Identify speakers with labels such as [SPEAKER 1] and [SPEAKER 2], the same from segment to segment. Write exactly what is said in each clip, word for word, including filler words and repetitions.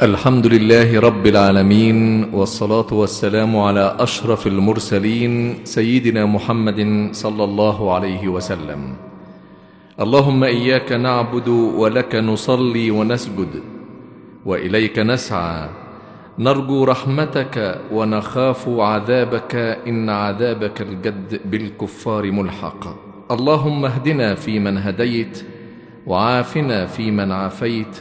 [SPEAKER 1] الحمد لله رب العالمين، والصلاة والسلام على أشرف المرسلين سيدنا محمد صلى الله عليه وسلم. اللهم إياك نعبد ولك نصلي ونسجد وإليك نسعى، نرجو رحمتك ونخاف عذابك، إن عذابك الجد بالكفار ملحق. اللهم اهدنا فيمن هديت، وعافنا فيمن عافيت،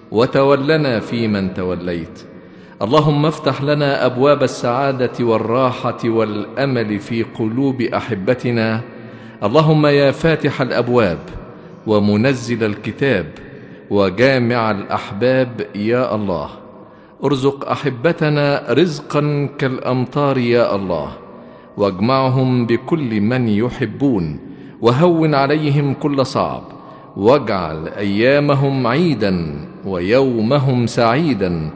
[SPEAKER 1] وتولنا فيمن توليت. اللهم افتح لنا أبواب السعادة والراحة والأمل في قلوب أحبتنا. اللهم يا فاتح الأبواب ومنزل الكتاب وجامع الأحباب، يا الله ارزق أحبتنا رزقا كالأمطار يا الله، واجمعهم بكل من يحبون، وهون عليهم كل صعب، واجعل أيامهم عيدا ويومهم سعيدا،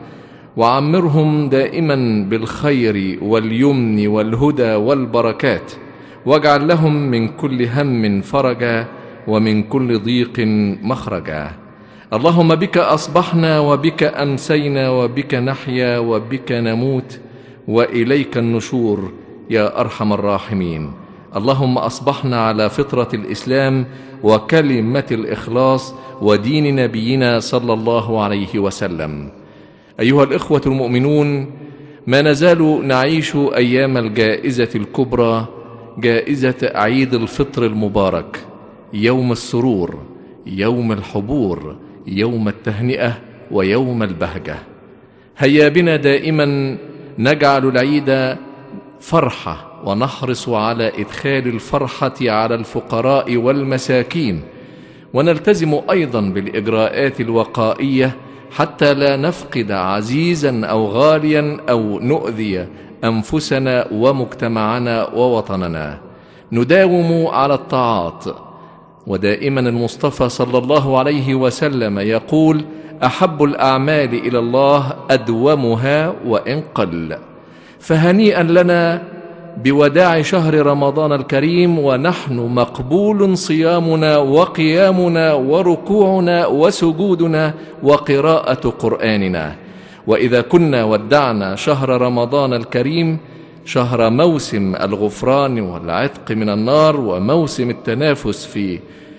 [SPEAKER 1] وعمرهم دائما بالخير واليمن والهدى والبركات، واجعل لهم من كل هم فرجا ومن كل ضيق مخرجا. اللهم بك أصبحنا وبك أمسينا وبك نحيا وبك نموت وإليك النشور يا أرحم الراحمين. اللهم أصبحنا على فطرة الإسلام وكلمة الإخلاص ودين نبينا صلى الله عليه وسلم. أيها الإخوة المؤمنون، ما نزال نعيش أيام الجائزة الكبرى، جائزة عيد الفطر المبارك، يوم السرور، يوم الحبور، يوم التهنئة، ويوم البهجة. هيا بنا دائما نجعل العيد فرحة، ونحرص على إدخال الفرحة على الفقراء والمساكين، ونلتزم أيضا بالإجراءات الوقائية حتى لا نفقد عزيزا أو غاليا أو نؤذي أنفسنا ومجتمعنا ووطننا. نداوم على الطاعات، ودائما المصطفى صلى الله عليه وسلم يقول: أحب الأعمال إلى الله أدومها وإن قل. فهنيئا لنا بوداع شهر رمضان الكريم، ونحن مقبول صيامنا وقيامنا وركوعنا وسجودنا وقراءة قرآننا. وإذا كنا ودعنا شهر رمضان الكريم، شهر موسم الغفران والعتق من النار، وموسم التنافس في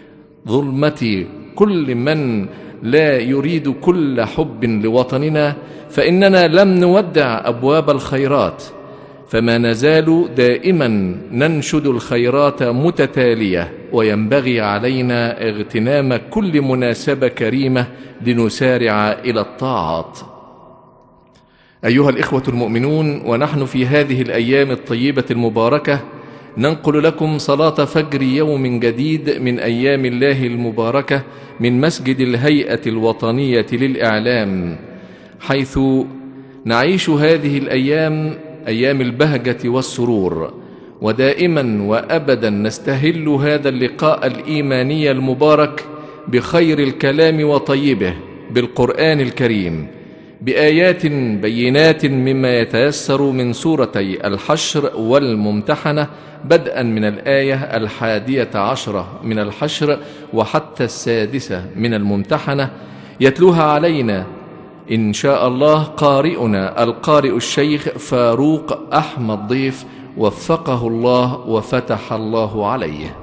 [SPEAKER 1] ظلمة كل من لا يريد كل حب لوطننا، فإننا لم نودع أبواب الخيرات، فما نزال دائما ننشد الخيرات متتالية، وينبغي علينا اغتنام كل مناسبة كريمة لنسارع إلى الطاعات. أيها الإخوة المؤمنون، ونحن في هذه الأيام الطيبة المباركة ننقل لكم صلاة فجر يوم جديد من أيام الله المباركة من مسجد الهيئة الوطنية للإعلام، حيث نعيش هذه الأيام أيام البهجة والسرور، ودائما وأبدا نستهل هذا اللقاء الإيماني المبارك بخير الكلام وطيبه، بالقرآن الكريم، بآيات بينات مما يتيسر من سورتي الحشر والممتحنة، بدءا من الآية الحادية عشرة من الحشر وحتى السادسة من الممتحنة، يتلوها علينا إن شاء الله قارئنا القارئ الشيخ فاروق أحمد ضيف، وفقه الله وفتح الله عليه.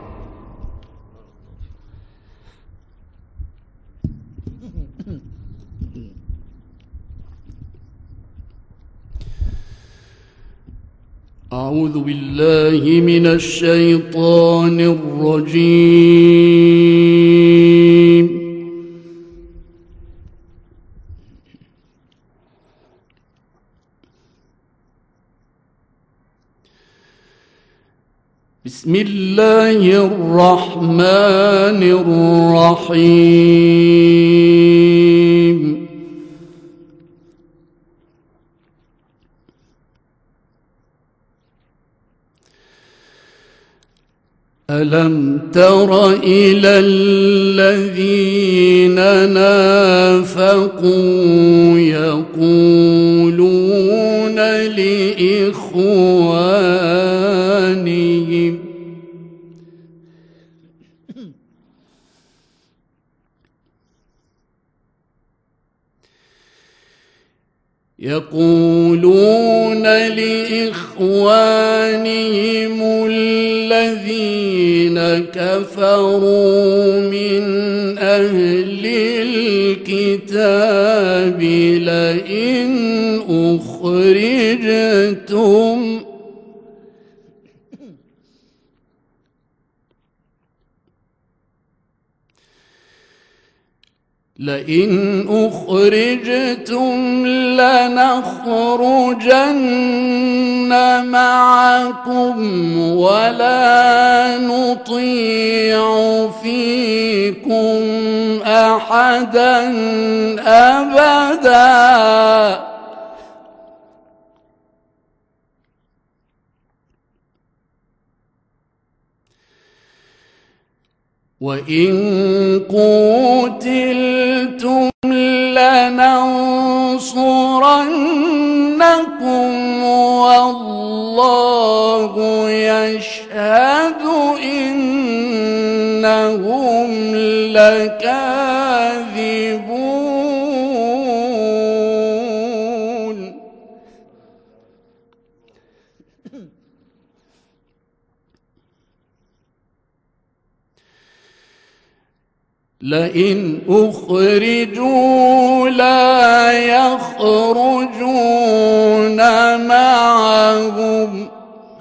[SPEAKER 2] أعوذ بالله من الشيطان الرجيم. بسم الله الرحمن الرحيم. ألم تر إلى الذين نافقوا يقولون لإخوانهم يقولون لإخوانهم الذين كفروا من أهل الكتاب لئن أخرجتم لئن أخرجتم لنخرجن معكم ولا نطيع فيكم أحدا أبدا وإن قتلتم لننصرنكم والله يشهد إنهم لكاذبون. لئن أخرجوا لا يخرجون معهم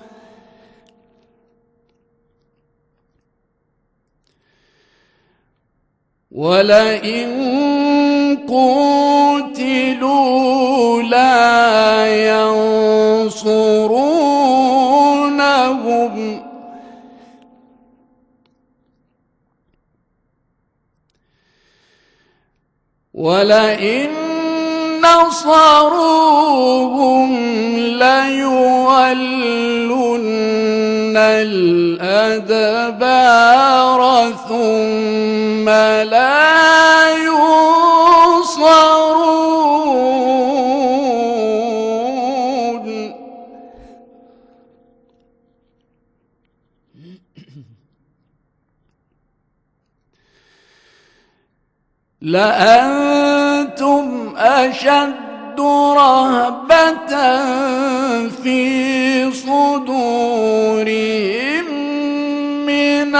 [SPEAKER 2] ولئن قتلوا لا ينصرونهم ولئن نصروهم ليولن الأدبار ثم لا ينصرون. لأنتم أشد رهبة في صدورهم من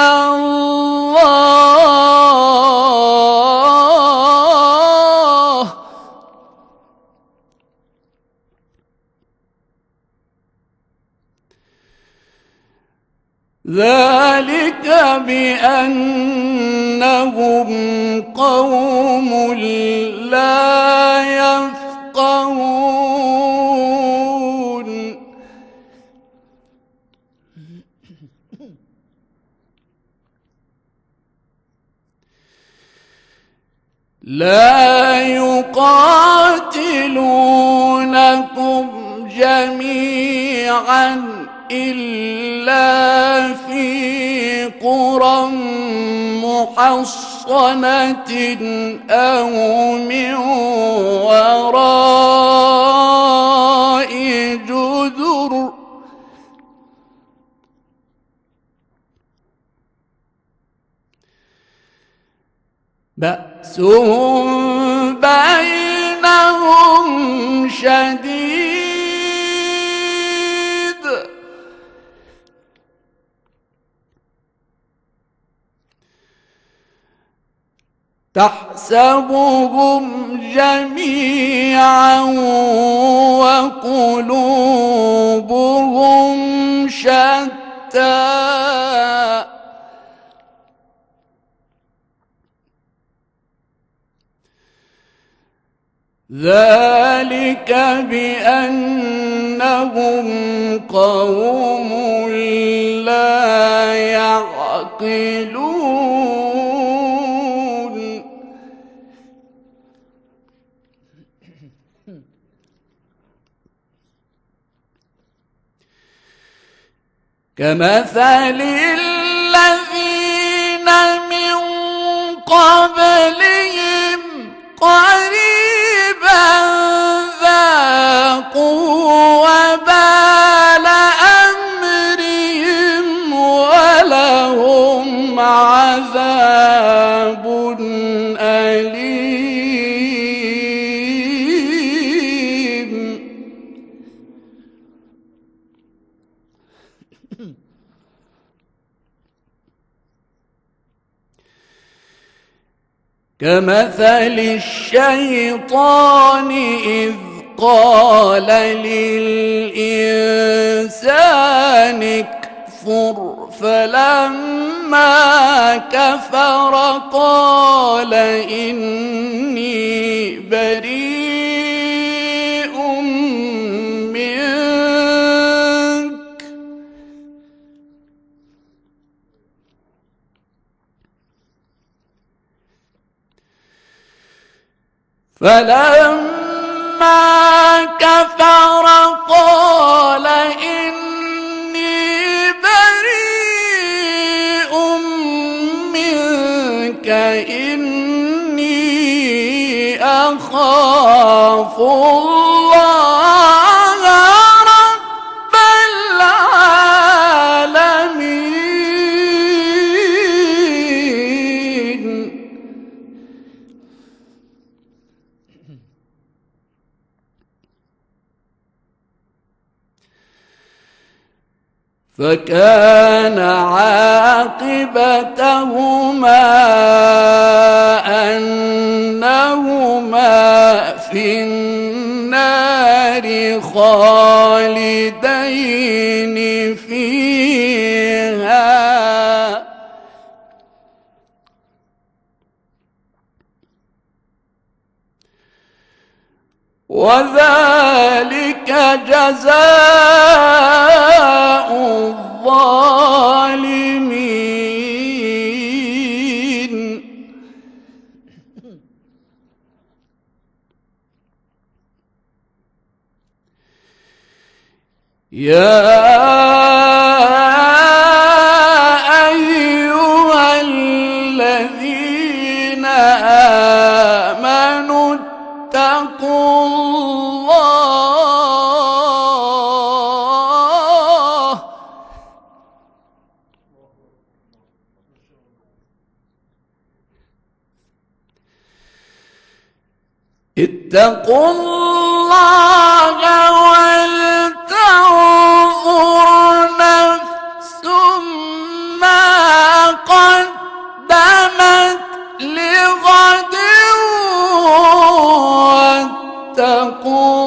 [SPEAKER 2] الله ذلك بأنهم قوم لا يفقهون. لا يقاتلونكم جميعا إلا في قرى محصنة أو من وراء جدر بأسهم بينهم شديد تحسبهم جميعا وقلوبهم شتى ذلك بأنهم قوم لا يعقلون. كمثل الذين من قبلهم قريبا ذاقوا وبال أمرهم ولهم عذاب أليم. كمثل الشيطان إذ قال للإنسان اكفر فلما كفر قال إني بريء منك فلما كفر قال إني بريء منك إني أخاف الله رب العالمين. فكان عاقبتهما أنهما في النار خالدين فيها وذلك جزاء الظالمين. يا أيها الذين آمنوا اتقوا الله اتقوا الله ولتنظر نفس ما قدمت لغد واتقوا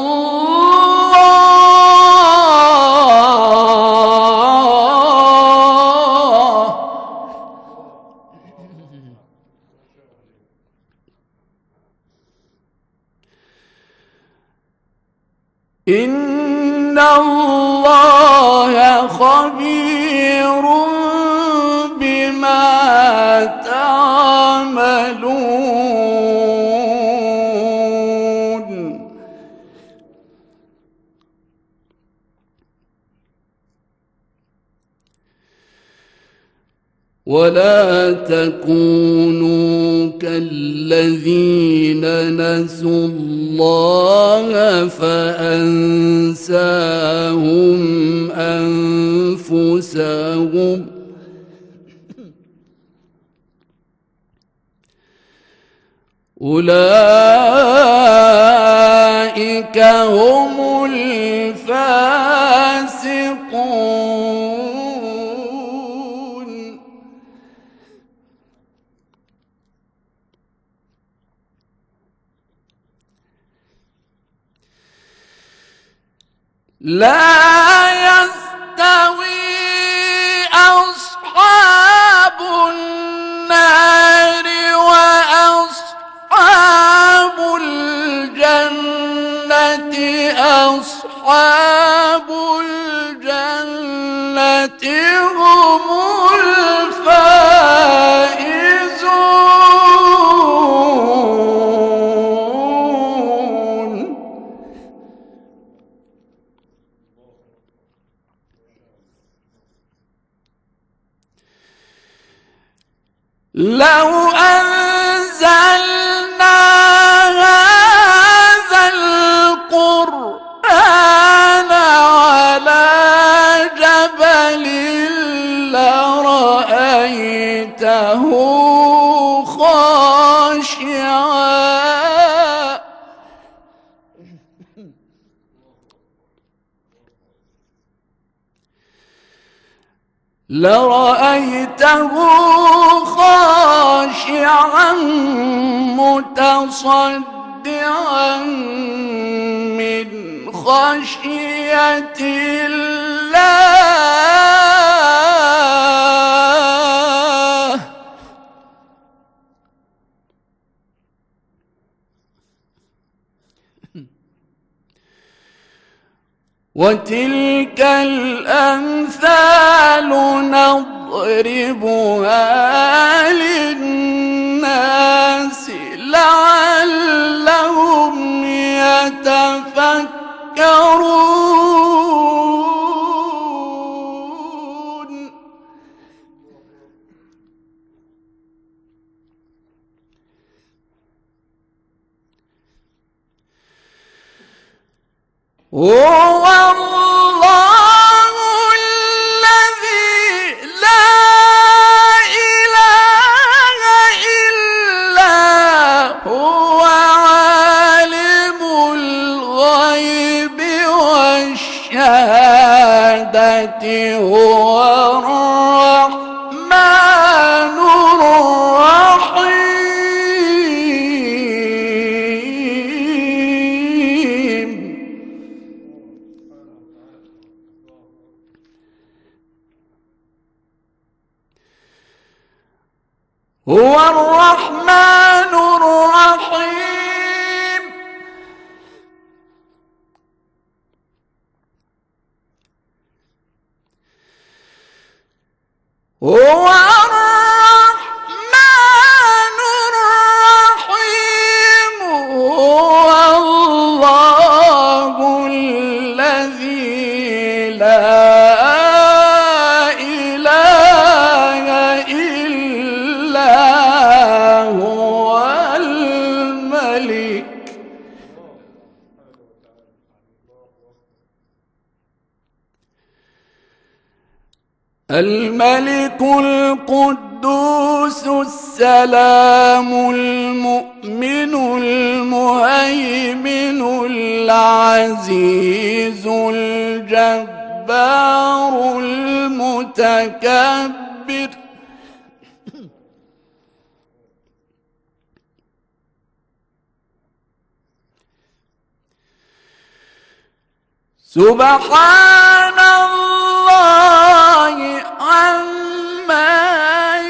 [SPEAKER 2] الله إن الله خبير بما تعملون. ولا تكونوا كالذين نسوا الله فأنساهم أنفسهم أولئك هم الفاسقون. لا يستوي أصحاب النار وأصحاب الجنة أصحاب الجنة هم الفائزون. لو أنزلنا هذا القرآن على جبل لرأيته خاشعا لرأيته خاشعا متصدعا من خشية الله. وتلك الأمثال نضربها للناس لعلهم يتفكرون. هو الله الذي لا إله إلا هو عالم الغيب والشهادة هو الرحمن الرحيم. هو الرحمن الرحيم. هو الرحمن الرحيم. هو الله الذي لا الملك القدوس السلام المؤمن المهيمن العزيز الجبار المتكبر. سبحان الله عما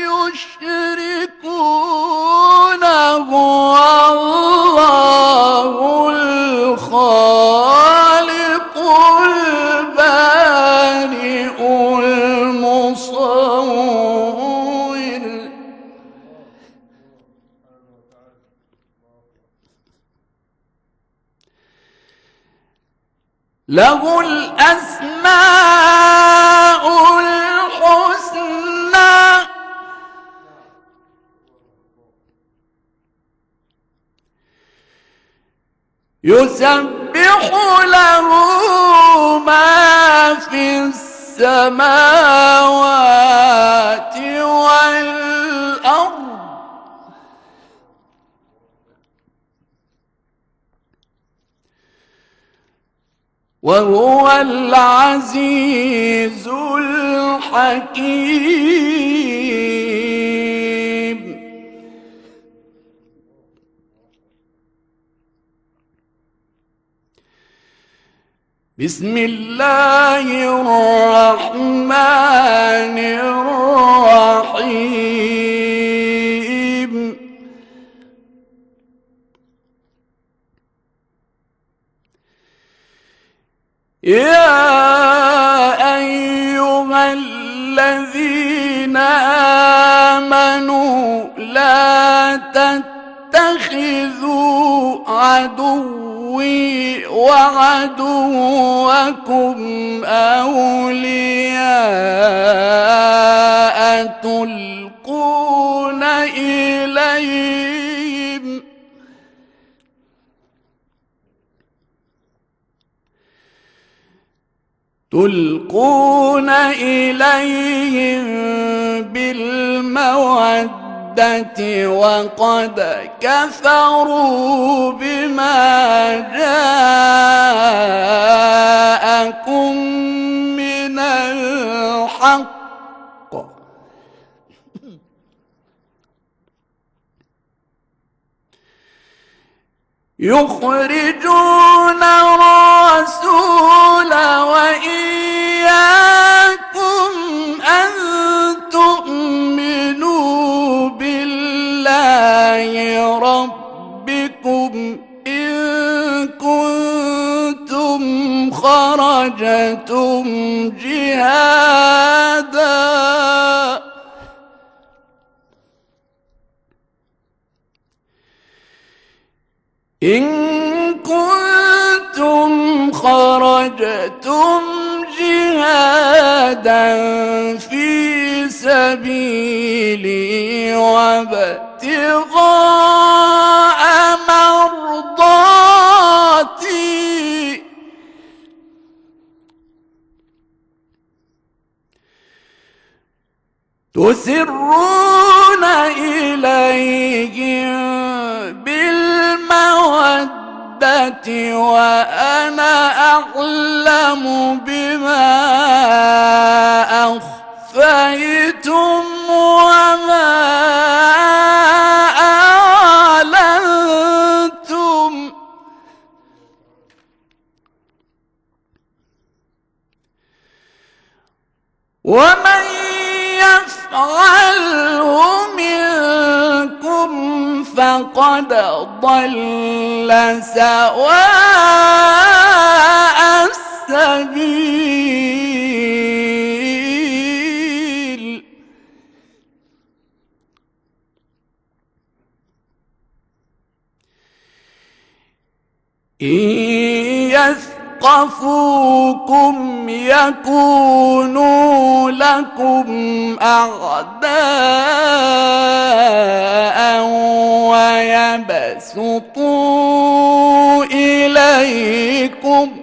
[SPEAKER 2] يشركون. هو الله الخالق البارئ المصور. له الأسماء الحسنى. يسبح له ما في السماوات والأرض وهو العزيز الحكيم. بسم الله الرحمن الرحيم. يا أيها الذين آمنوا لا تتخذوا عدوي وعدوكم أولياء تلقون إليهم تلقون إليهم بالمودة وقد كفروا بما جاءكم من الحق يخرجون الرسول وإياكم أن تؤمنوا بالله ربكم إن كنتم خرجتم جهادا إن كنتم خرجتم جهادا في سبيلي وابتغاء مرضاتي تسرون إليهم بالمودة وأنا أعلم بما أخفيتم وما أعلنتم ومن يفعله منكم فقد ضل سواء السبيل إن يثقفوكم يكونوا لكم أعداء ويبسطوا إليكم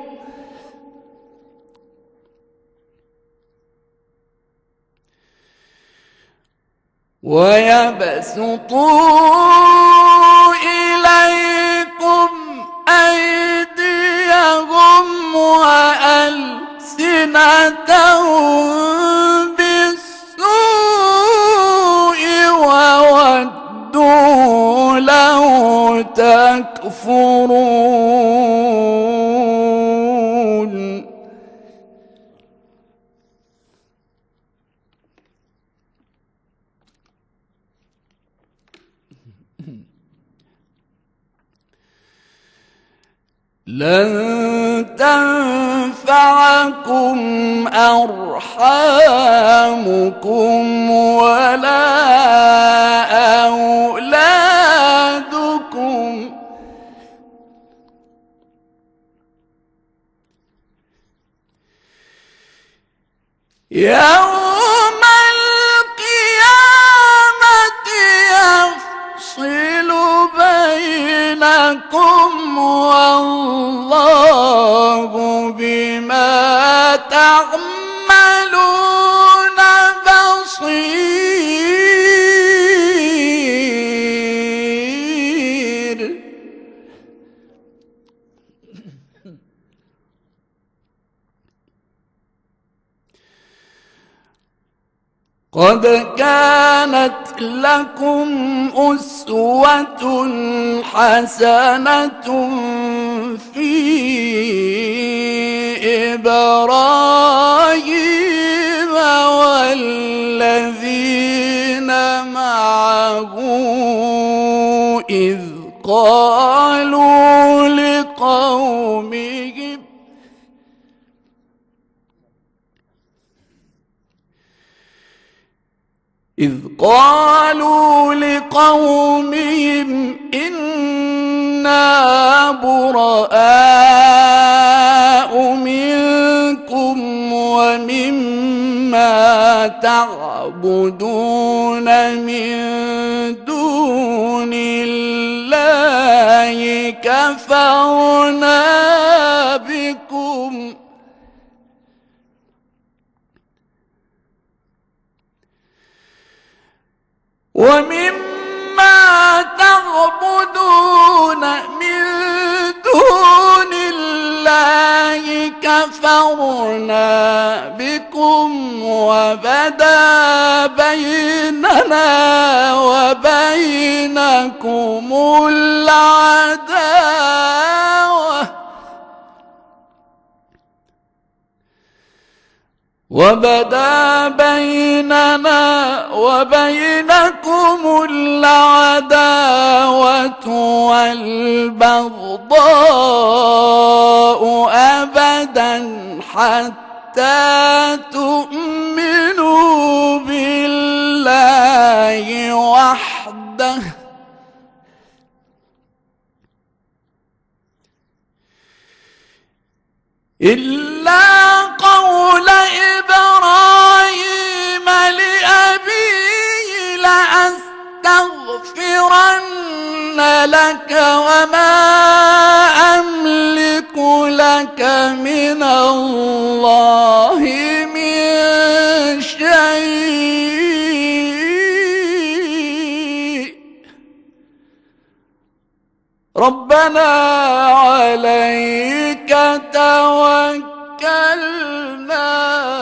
[SPEAKER 2] ويبسطوا إليكم أيديهم وألسنتهم بالسوء وودوا لو تكفرون لن تنفعكم أرحامكم ولا أولادكم يوم القيامة يفصل بينكم والله بما تعملون بصير قد كانت لكم أسوة حسنة في إبراهيم والذين معه إذ قالوا لقومهم إذ قالوا لقومهم إنا براء منكم ومما تعبدون من دون الله كفرنا بكم ومما تعبدون من دون الله كفرنا بكم وبدا بيننا وبينكم العداوة وبدا بيننا وبينكم العداوة والبغضاء أبدا حتى تؤمنوا بالله وحده إلا قول إبراهيم لأبيه لأستغفرن لك وما أملك لك من الله من شيء ربنا عليك توكلنا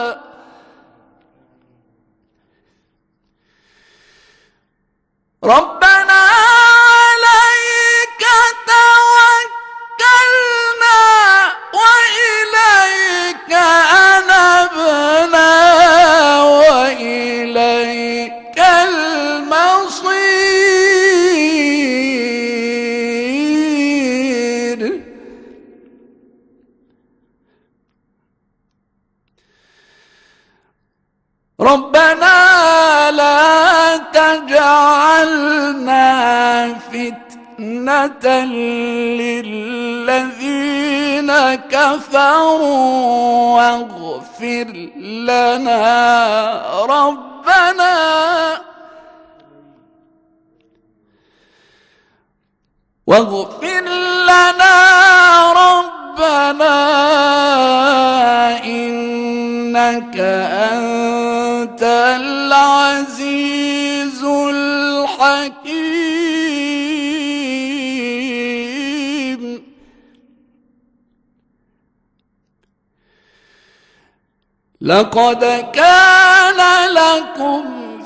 [SPEAKER 2] ربنا عليك توكلنا وإليك أنبنا وإليك المصير ربنا لا تجعلنا فتنة للذين كفروا واغفر لنا ربنا واغفر لنا ربنا إنك أنت العزيز الحكيم لقد كان لكم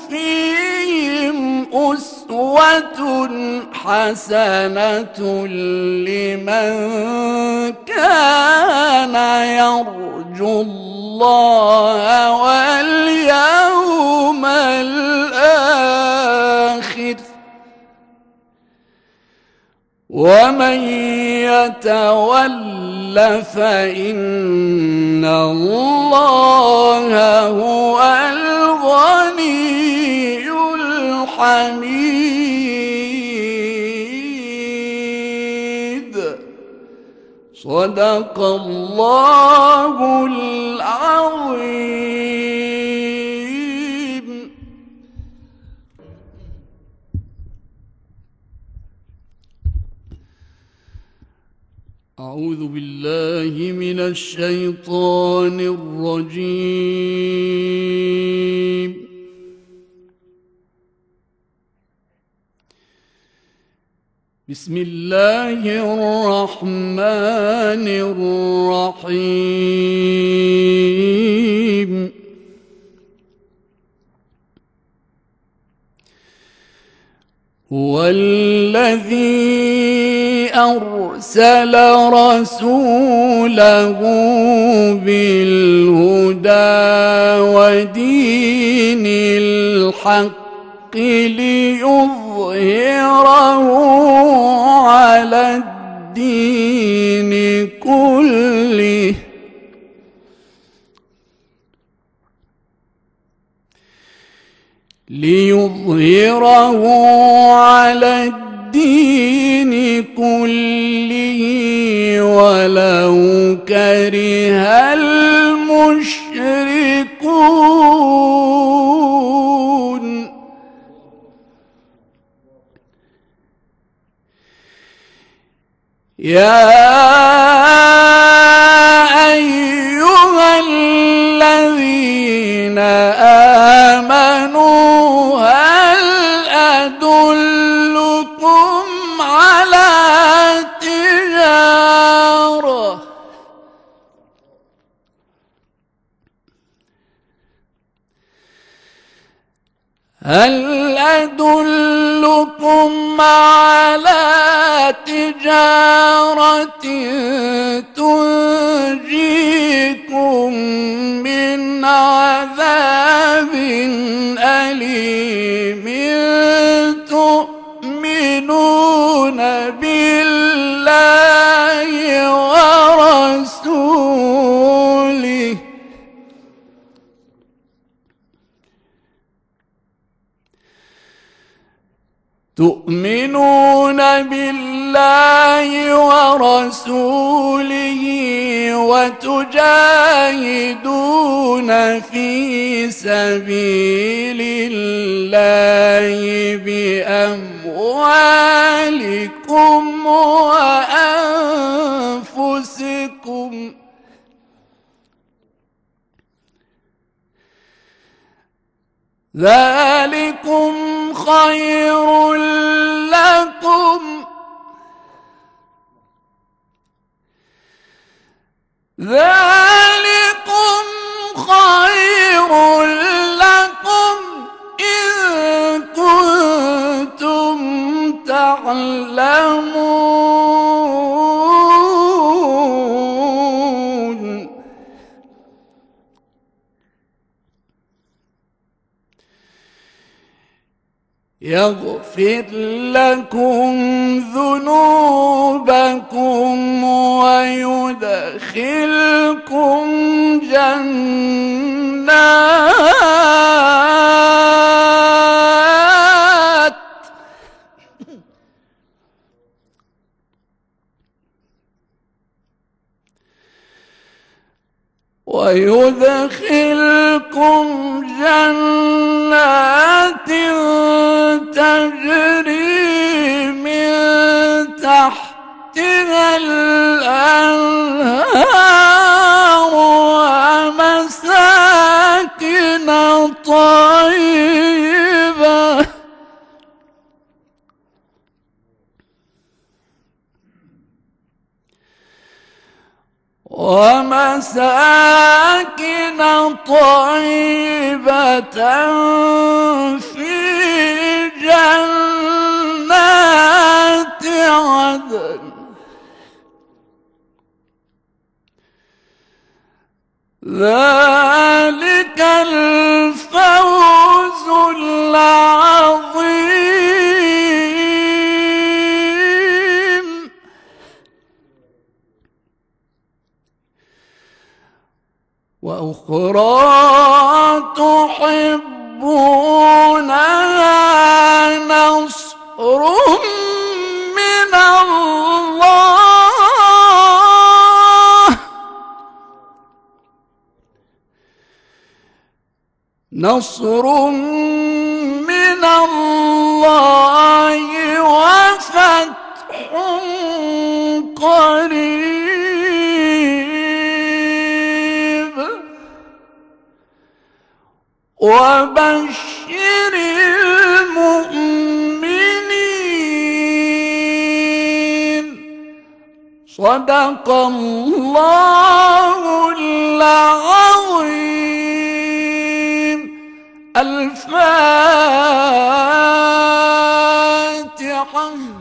[SPEAKER 2] فيهم أسوة حسنة لمن كان يرجو الله واليوم الآخر ومن يتول فإن الله هو الغني الحميد صدق الله العظيم. أعوذ بالله من الشيطان الرجيم. بسم الله الرحمن الرحيم. هو الذي أرسل رسوله بالهدى ودين الحق ليظهره على الدين كله ليظهره على الدين كله ولو كره المشركون. يا أيها الذين آمنوا هل أدلكم على تجارة هل أدلكم على تجارة تنجيكم من عذاب أليم تؤمنون بالله ورسوله تؤمنون بالله ورسوله وتجاهدون في سبيل الله بأموالكم وأنفسكم ذلكم خير لكم ذلكم خير لكم إن كنتم تعلمون يغفر لكم ذنوبكم ويدخلكم جنات ويدخلكم جنات تجري من تحتها الأنهار ومساكن طيبة ومساكن طيبة في جنات عدن ذلك الفوز العظيم وأخرى تحبونها نصر من الله نصر من الله وفتح قريب وبشر المؤمنين صدق الله العظيم الفاتحة.